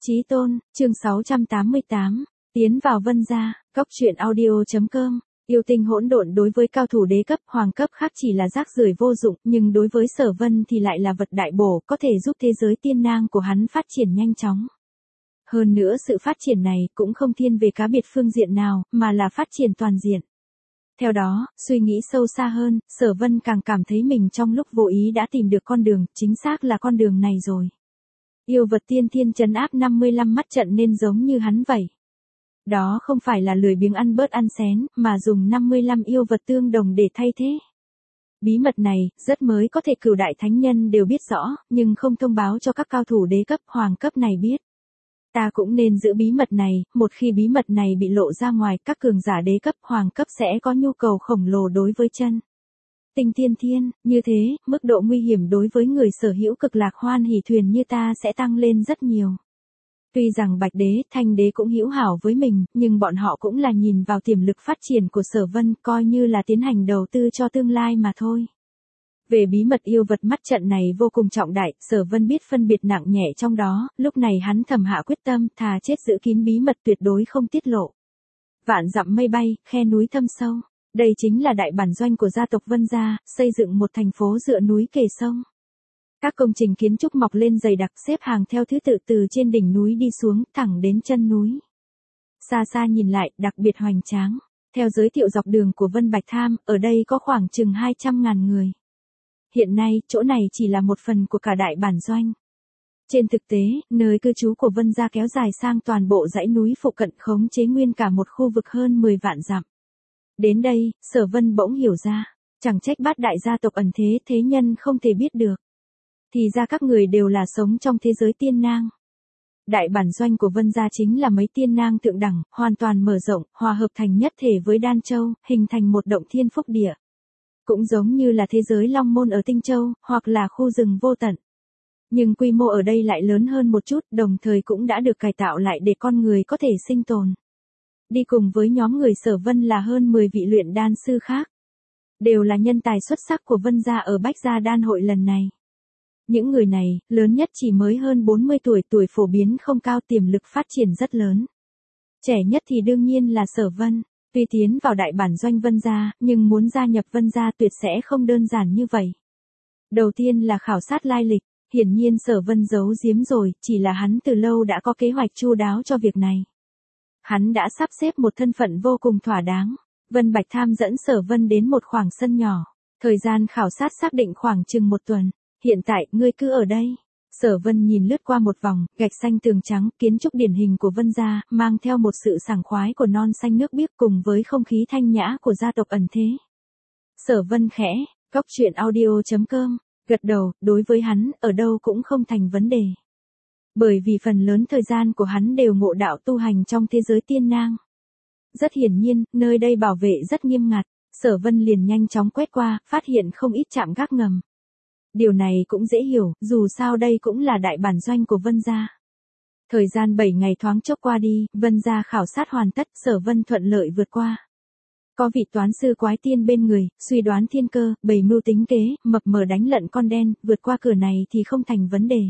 Chí Tôn, chương 688, tiến vào Vân gia, góc truyện audio.com. Yêu tinh hỗn độn đối với cao thủ đế cấp, hoàng cấp khác chỉ là rác rưởi vô dụng, nhưng đối với Sở Vân thì lại là vật đại bổ, có thể giúp thế giới tiên nang của hắn phát triển nhanh chóng. Hơn nữa sự phát triển này cũng không thiên về cá biệt phương diện nào, mà là phát triển toàn diện. Theo đó, suy nghĩ sâu xa hơn, Sở Vân càng cảm thấy mình trong lúc vô ý đã tìm được con đường, chính xác là con đường này rồi. Yêu vật tiên thiên trấn áp 55 mắt trận nên giống như hắn vậy. Đó không phải là lười biếng ăn bớt ăn xén, mà dùng 55 yêu vật tương đồng để thay thế. Bí mật này, rất mới có thể cửu đại thánh nhân đều biết rõ, nhưng không thông báo cho các cao thủ đế cấp, hoàng cấp này biết. Ta cũng nên giữ bí mật này, một khi bí mật này bị lộ ra ngoài, các cường giả đế cấp, hoàng cấp sẽ có nhu cầu khổng lồ đối với chân tinh tiên thiên, như thế, mức độ nguy hiểm đối với người sở hữu cực lạc hoan hỷ thuyền như ta sẽ tăng lên rất nhiều. Tuy rằng Bạch Đế, Thanh Đế cũng hữu hảo với mình, nhưng bọn họ cũng là nhìn vào tiềm lực phát triển của Sở Vân, coi như là tiến hành đầu tư cho tương lai mà thôi. Về bí mật yêu vật mắt trận này vô cùng trọng đại, Sở Vân biết phân biệt nặng nhẹ trong đó, lúc này hắn thầm hạ quyết tâm, thà chết giữ kín bí mật tuyệt đối không tiết lộ. Vạn dặm mây bay, khe núi thâm sâu. Đây chính là đại bản doanh của gia tộc Vân gia, xây dựng một thành phố dựa núi kề sông. Các công trình kiến trúc mọc lên dày đặc xếp hàng theo thứ tự từ trên đỉnh núi đi xuống, thẳng đến chân núi. Xa xa nhìn lại, đặc biệt hoành tráng. Theo giới thiệu dọc đường của Vân Bạch Tham, ở đây có khoảng chừng 200.000 người. Hiện nay, chỗ này chỉ là một phần của cả đại bản doanh. Trên thực tế, nơi cư trú của Vân gia kéo dài sang toàn bộ dãy núi phụ cận, khống chế nguyên cả một khu vực hơn 10 vạn dặm. Đến đây, Sở Vân bỗng hiểu ra, chẳng trách bát đại gia tộc ẩn thế thế nhân không thể biết được. Thì ra các người đều là sống trong thế giới tiên nang. Đại bản doanh của Vân gia chính là mấy tiên nang thượng đẳng, hoàn toàn mở rộng, hòa hợp thành nhất thể với Đan Châu, hình thành một động thiên phúc địa. Cũng giống như là thế giới Long Môn ở Tinh Châu, hoặc là khu rừng vô tận. Nhưng quy mô ở đây lại lớn hơn một chút, đồng thời cũng đã được cải tạo lại để con người có thể sinh tồn. Đi cùng với nhóm người Sở Vân là hơn 10 vị luyện đan sư khác. Đều là nhân tài xuất sắc của Vân gia ở Bách Gia Đan hội lần này. Những người này, lớn nhất chỉ mới hơn 40 tuổi, tuổi phổ biến không cao, tiềm lực phát triển rất lớn. Trẻ nhất thì đương nhiên là Sở Vân. Tuy tiến vào đại bản doanh Vân gia, nhưng muốn gia nhập Vân gia tuyệt sẽ không đơn giản như vậy. Đầu tiên là khảo sát lai lịch, hiển nhiên Sở Vân giấu giếm rồi, chỉ là hắn từ lâu đã có kế hoạch chu đáo cho việc này. Hắn đã sắp xếp một thân phận vô cùng thỏa đáng. Vân Bạch Tham dẫn Sở Vân đến một khoảng sân nhỏ. Thời gian khảo sát xác định khoảng chừng 1 tuần. Hiện tại, ngươi cứ ở đây. Sở Vân nhìn lướt qua một vòng, gạch xanh tường trắng, kiến trúc điển hình của Vân gia, mang theo một sự sảng khoái của non xanh nước biếc cùng với không khí thanh nhã của gia tộc ẩn thế. Sở Vân khẽ, góc truyện audio.com, gật đầu, đối với hắn, ở đâu cũng không thành vấn đề. Bởi vì phần lớn thời gian của hắn đều ngộ đạo tu hành trong thế giới tiên nang. Rất hiển nhiên, nơi đây bảo vệ rất nghiêm ngặt, Sở Vân liền nhanh chóng quét qua, phát hiện không ít trạm gác ngầm. Điều này cũng dễ hiểu, dù sao đây cũng là đại bản doanh của Vân gia. Thời gian 7 ngày thoáng chốc qua đi, Vân gia khảo sát hoàn tất, Sở Vân thuận lợi vượt qua. Có vị toán sư quái tiên bên người, suy đoán thiên cơ, bày mưu tính kế, mập mờ đánh lận con đen, vượt qua cửa này thì không thành vấn đề.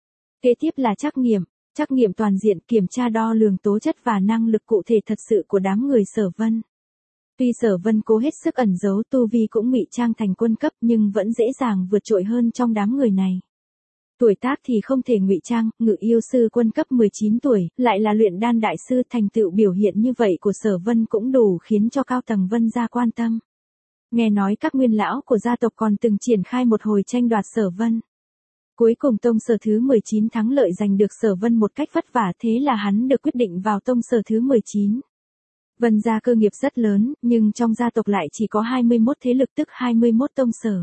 Kế tiếp là trắc nghiệm toàn diện, kiểm tra đo lường tố chất và năng lực cụ thể thật sự của đám người Sở Vân. Tuy Sở Vân cố hết sức ẩn giấu tu vi cũng ngụy trang thành quân cấp nhưng vẫn dễ dàng vượt trội hơn trong đám người này. Tuổi tác thì không thể ngụy trang, ngự yêu sư quân cấp 19 tuổi, lại là luyện đan đại sư, thành tựu biểu hiện như vậy của Sở Vân cũng đủ khiến cho cao tầng Vân gia quan tâm. Nghe nói các nguyên lão của gia tộc còn từng triển khai một hồi tranh đoạt Sở Vân. Cuối cùng tông sở thứ 19 thắng lợi giành được Sở Vân một cách vất vả, thế là hắn được quyết định vào tông sở thứ 19. Vân gia cơ nghiệp rất lớn, nhưng trong gia tộc lại chỉ có 21 thế lực tức 21 tông sở.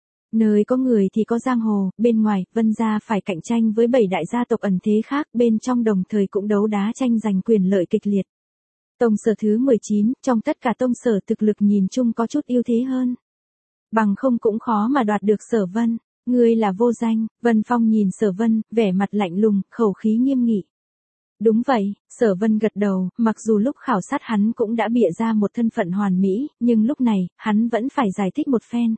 Nơi có người thì có giang hồ, bên ngoài, Vân gia phải cạnh tranh với 7 đại gia tộc ẩn thế khác, bên trong đồng thời cũng đấu đá tranh giành quyền lợi kịch liệt. Tông sở thứ 19, trong tất cả tông sở thực lực nhìn chung có chút ưu thế hơn. Bằng không cũng khó mà đoạt được Sở Vân. Ngươi là vô danh, Vân Phong nhìn Sở Vân, vẻ mặt lạnh lùng, khẩu khí nghiêm nghị. Đúng vậy, Sở Vân gật đầu, mặc dù lúc khảo sát hắn cũng đã bịa ra một thân phận hoàn mỹ, nhưng lúc này, hắn vẫn phải giải thích một phen.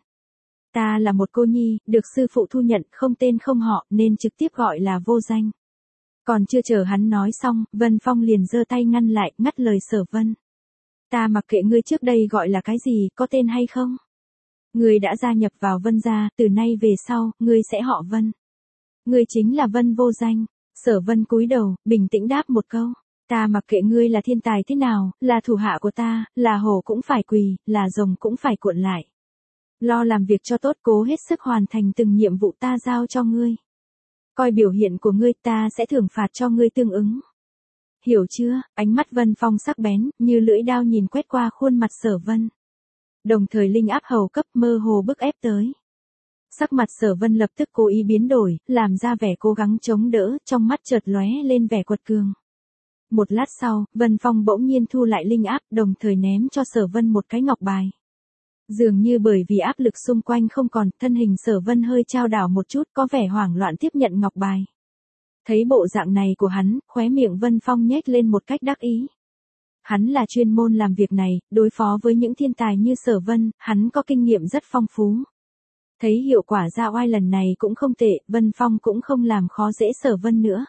Ta là một cô nhi, được sư phụ thu nhận, không tên không họ, nên trực tiếp gọi là vô danh. Còn chưa chờ hắn nói xong, Vân Phong liền giơ tay ngăn lại, ngắt lời Sở Vân. Ta mặc kệ ngươi trước đây gọi là cái gì, có tên hay không? Ngươi đã gia nhập vào Vân gia, từ nay về sau, ngươi sẽ họ Vân. Ngươi chính là Vân Vô Danh. Sở Vân cúi đầu, bình tĩnh đáp một câu. Ta mặc kệ ngươi là thiên tài thế nào, là thủ hạ của ta, là hổ cũng phải quỳ, là rồng cũng phải cuộn lại. Lo làm việc cho tốt, cố hết sức hoàn thành từng nhiệm vụ ta giao cho ngươi. Coi biểu hiện của ngươi, ta sẽ thưởng phạt cho ngươi tương ứng. Hiểu chưa? Ánh mắt Vân Phong sắc bén, như lưỡi dao nhìn quét qua khuôn mặt Sở Vân. Đồng thời linh áp hầu cấp mơ hồ bức ép tới. Sắc mặt Sở Vân lập tức cố ý biến đổi, làm ra vẻ cố gắng chống đỡ, trong mắt chợt lóe lên vẻ quật cường. Một lát sau, Vân Phong bỗng nhiên thu lại linh áp, đồng thời ném cho Sở Vân một cái ngọc bài. Dường như bởi vì áp lực xung quanh không còn, thân hình Sở Vân hơi chao đảo một chút, có vẻ hoảng loạn tiếp nhận ngọc bài. Thấy bộ dạng này của hắn, khóe miệng Vân Phong nhếch lên một cách đắc ý. Hắn là chuyên môn làm việc này, đối phó với những thiên tài như Sở Vân, hắn có kinh nghiệm rất phong phú. Thấy hiệu quả ra oai lần này cũng không tệ, Vân Phong cũng không làm khó dễ Sở Vân nữa.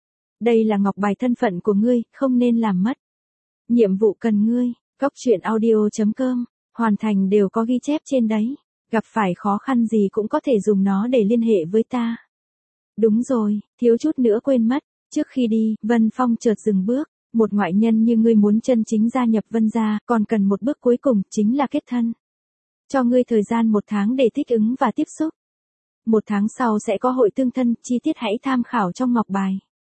Đây là ngọc bài thân phận của ngươi, không nên làm mất. Nhiệm vụ cần ngươi, coctruyện.audio.com, hoàn thành đều có ghi chép trên đấy. Gặp phải khó khăn gì cũng có thể dùng nó để liên hệ với ta. Đúng rồi, thiếu chút nữa quên mất. Trước khi đi, Vân Phong chợt dừng bước. Một ngoại nhân như ngươi muốn chân chính gia nhập Vân gia, còn cần một bước cuối cùng, chính là kết thân. Cho ngươi thời gian 1 tháng để thích ứng và tiếp xúc. 1 tháng sau sẽ có hội tương thân, chi tiết hãy tham khảo trong ngọc bài.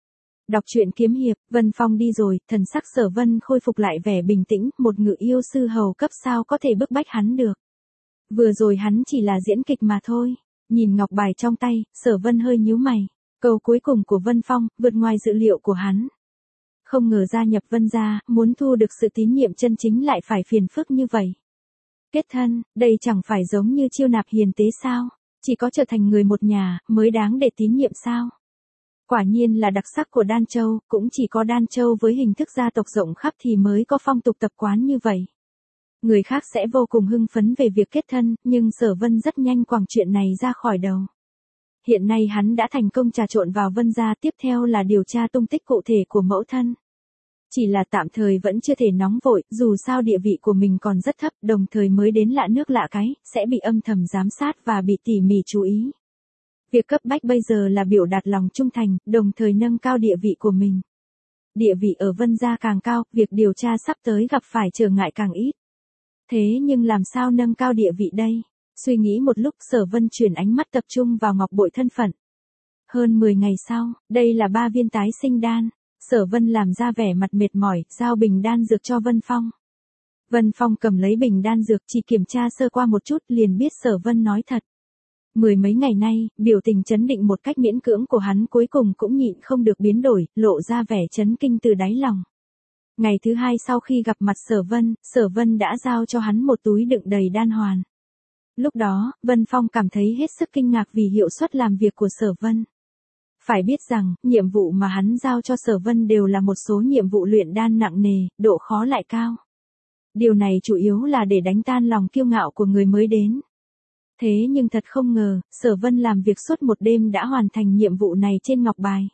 Đọc truyện kiếm hiệp, Vân Phong đi rồi, thần sắc Sở Vân khôi phục lại vẻ bình tĩnh, một ngự yêu sư hầu cấp sao có thể bức bách hắn được. Vừa rồi hắn chỉ là diễn kịch mà thôi. Nhìn ngọc bài trong tay, Sở Vân hơi nhíu mày. Câu cuối cùng của Vân Phong, vượt ngoài dự liệu của hắn. Không ngờ gia nhập Vân gia, muốn thu được sự tín nhiệm chân chính lại phải phiền phức như vậy. Kết thân, đây chẳng phải giống như chiêu nạp hiền tế sao? Chỉ có trở thành người một nhà, mới đáng để tín nhiệm sao? Quả nhiên là đặc sắc của Đan Châu, cũng chỉ có Đan Châu với hình thức gia tộc rộng khắp thì mới có phong tục tập quán như vậy. Người khác sẽ vô cùng hưng phấn về việc kết thân, nhưng Sở Vân rất nhanh quẳng chuyện này ra khỏi đầu. Hiện nay hắn đã thành công trà trộn vào Vân gia, tiếp theo là điều tra tung tích cụ thể của mẫu thân. Chỉ là tạm thời vẫn chưa thể nóng vội, dù sao địa vị của mình còn rất thấp, đồng thời mới đến lạ nước lạ cái, sẽ bị âm thầm giám sát và bị tỉ mỉ chú ý. Việc cấp bách bây giờ là biểu đạt lòng trung thành, đồng thời nâng cao địa vị của mình. Địa vị ở Vân gia càng cao, việc điều tra sắp tới gặp phải trở ngại càng ít. Thế nhưng làm sao nâng cao địa vị đây? Suy nghĩ một lúc, Sở Vân chuyển ánh mắt tập trung vào ngọc bội thân phận. Hơn 10 ngày sau, đây là 3 viên tái sinh đan. Sở Vân làm ra vẻ mặt mệt mỏi, giao bình đan dược cho Vân Phong. Vân Phong cầm lấy bình đan dược, chỉ kiểm tra sơ qua một chút liền biết Sở Vân nói thật. 10 mấy ngày nay, biểu tình chấn định một cách miễn cưỡng của hắn cuối cùng cũng nhịn không được biến đổi, lộ ra vẻ chấn kinh từ đáy lòng. Ngày thứ 2 sau khi gặp mặt Sở Vân đã giao cho hắn một túi đựng đầy đan hoàn. Lúc đó, Vân Phong cảm thấy hết sức kinh ngạc vì hiệu suất làm việc của Sở Vân. Phải biết rằng, nhiệm vụ mà hắn giao cho Sở Vân đều là một số nhiệm vụ luyện đan nặng nề, độ khó lại cao. Điều này chủ yếu là để đánh tan lòng kiêu ngạo của người mới đến. Thế nhưng thật không ngờ, Sở Vân làm việc suốt một đêm đã hoàn thành nhiệm vụ này trên ngọc bài.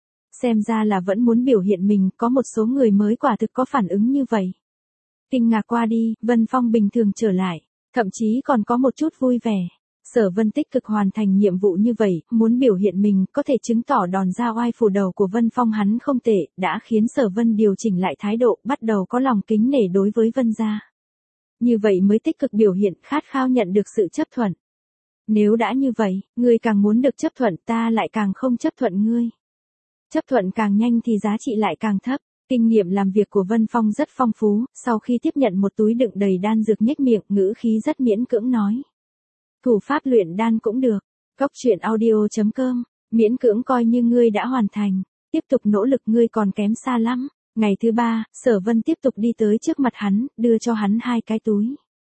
Xem ra là vẫn muốn biểu hiện mình, có một số người mới quả thực có phản ứng như vậy. Kinh ngạc qua đi, Vân Phong bình thường trở lại, thậm chí còn có một chút vui vẻ. Sở Vân tích cực hoàn thành nhiệm vụ như vậy, muốn biểu hiện mình, có thể chứng tỏ đòn ra oai phủ đầu của Vân Phong hắn không tệ, đã khiến Sở Vân điều chỉnh lại thái độ, bắt đầu có lòng kính nể đối với Vân gia. Như vậy mới tích cực biểu hiện, khát khao nhận được sự chấp thuận. Nếu đã như vậy, ngươi càng muốn được chấp thuận, ta lại càng không chấp thuận ngươi. Chấp thuận càng nhanh thì giá trị lại càng thấp. Kinh nghiệm làm việc của Vân Phong rất phong phú, sau khi tiếp nhận một túi đựng đầy đan dược nhếch miệng, ngữ khí rất miễn cưỡng nói. Thủ pháp luyện đan cũng được. Coctruyện.audio.com, miễn cưỡng coi như ngươi đã hoàn thành. Tiếp tục nỗ lực, ngươi còn kém xa lắm. Ngày thứ 3, Sở Vân tiếp tục đi tới trước mặt hắn, đưa cho hắn 2 cái túi.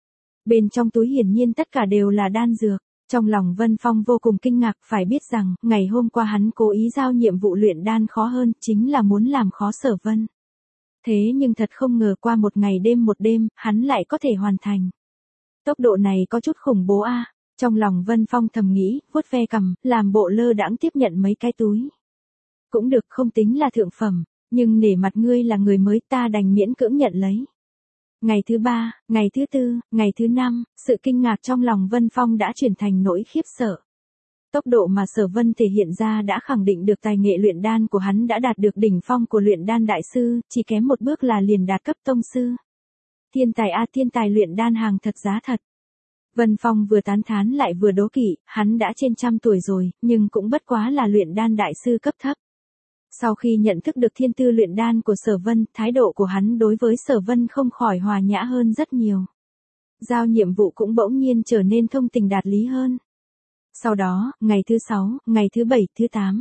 Bên trong túi hiển nhiên tất cả đều là đan dược. Trong lòng Vân Phong vô cùng kinh ngạc, phải biết rằng, ngày hôm qua hắn cố ý giao nhiệm vụ luyện đan khó hơn, chính là muốn làm khó Sở Vân. Thế nhưng thật không ngờ qua một ngày một đêm, hắn lại có thể hoàn thành. Tốc độ này có chút khủng bố a. Trong lòng Vân Phong thầm nghĩ, vuốt ve cằm, làm bộ lơ đãng tiếp nhận mấy cái túi. cũng được, không tính là thượng phẩm, nhưng nể mặt ngươi là người mới ta đành miễn cưỡng nhận lấy. Ngày thứ 3, ngày thứ 4, ngày thứ 5, sự kinh ngạc trong lòng Vân Phong đã chuyển thành nỗi khiếp sợ. Tốc độ mà Sở Vân thể hiện ra đã khẳng định được tài nghệ luyện đan của hắn đã đạt được đỉnh phong của luyện đan đại sư, chỉ kém một bước là liền đạt cấp tông sư. Thiên tài a, thiên tài luyện đan hàng thật giá thật. Vân Phong vừa tán thán lại vừa đố kỵ, hắn đã trên trăm tuổi rồi, nhưng cũng bất quá là luyện đan đại sư cấp thấp. Sau khi nhận thức được thiên tư luyện đan của Sở Vân, thái độ của hắn đối với Sở Vân không khỏi hòa nhã hơn rất nhiều. Giao nhiệm vụ cũng bỗng nhiên trở nên thông tình đạt lý hơn. Sau đó, ngày thứ 6, ngày thứ 7, thứ 8.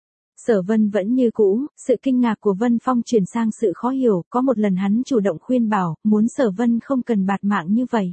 Sở Vân vẫn như cũ, sự kinh ngạc của Vân Phong chuyển sang sự khó hiểu, có một lần hắn chủ động khuyên bảo, muốn Sở Vân không cần bạt mạng như vậy.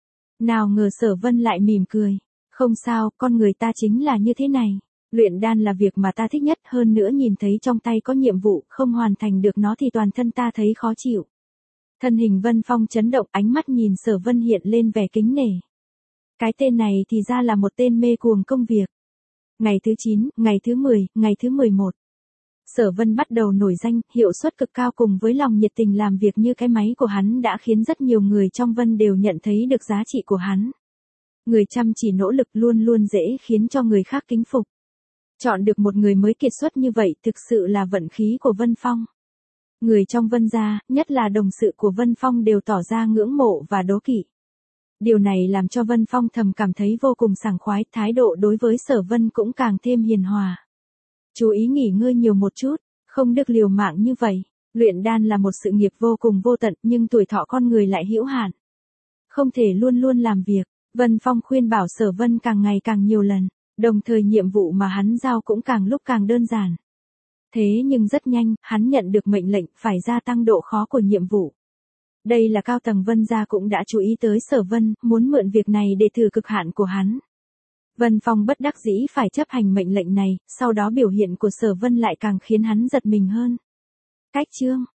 Nào ngờ Sở Vân lại mỉm cười. Không sao, con người ta chính là như thế này. Luyện đan là việc mà ta thích nhất, hơn nữa nhìn thấy trong tay có nhiệm vụ, không hoàn thành được nó thì toàn thân ta thấy khó chịu. Thân hình Vân Phong chấn động, ánh mắt nhìn Sở Vân hiện lên vẻ kính nể. Cái tên này thì ra là một tên mê cuồng công việc. Ngày thứ 9, ngày thứ 10, ngày thứ 11. Sở Vân bắt đầu nổi danh, hiệu suất cực cao cùng với lòng nhiệt tình làm việc như cái máy của hắn đã khiến rất nhiều người trong Vân đều nhận thấy được giá trị của hắn. Người chăm chỉ nỗ lực luôn luôn dễ khiến cho người khác kính phục. Chọn được một người mới kiệt xuất như vậy thực sự là vận khí của Vân Phong. Người trong Vân gia, nhất là đồng sự của Vân Phong đều tỏ ra ngưỡng mộ và đố kỵ. Điều này làm cho Vân Phong thầm cảm thấy vô cùng sảng khoái, thái độ đối với Sở Vân cũng càng thêm hiền hòa. Chú ý nghỉ ngơi nhiều một chút, không được liều mạng như vậy. Luyện đan là một sự nghiệp vô cùng vô tận nhưng tuổi thọ con người lại hữu hạn. Không thể luôn luôn làm việc, Vân Phong khuyên bảo Sở Vân càng ngày càng nhiều lần, đồng thời nhiệm vụ mà hắn giao cũng càng lúc càng đơn giản. Thế nhưng rất nhanh, hắn nhận được mệnh lệnh phải gia tăng độ khó của nhiệm vụ. Đây là cao tầng Vân gia cũng đã chú ý tới Sở Vân, muốn mượn việc này để thử cực hạn của hắn. Vân Phong bất đắc dĩ phải chấp hành mệnh lệnh này, sau đó biểu hiện của Sở Vân lại càng khiến hắn giật mình hơn. Cách chương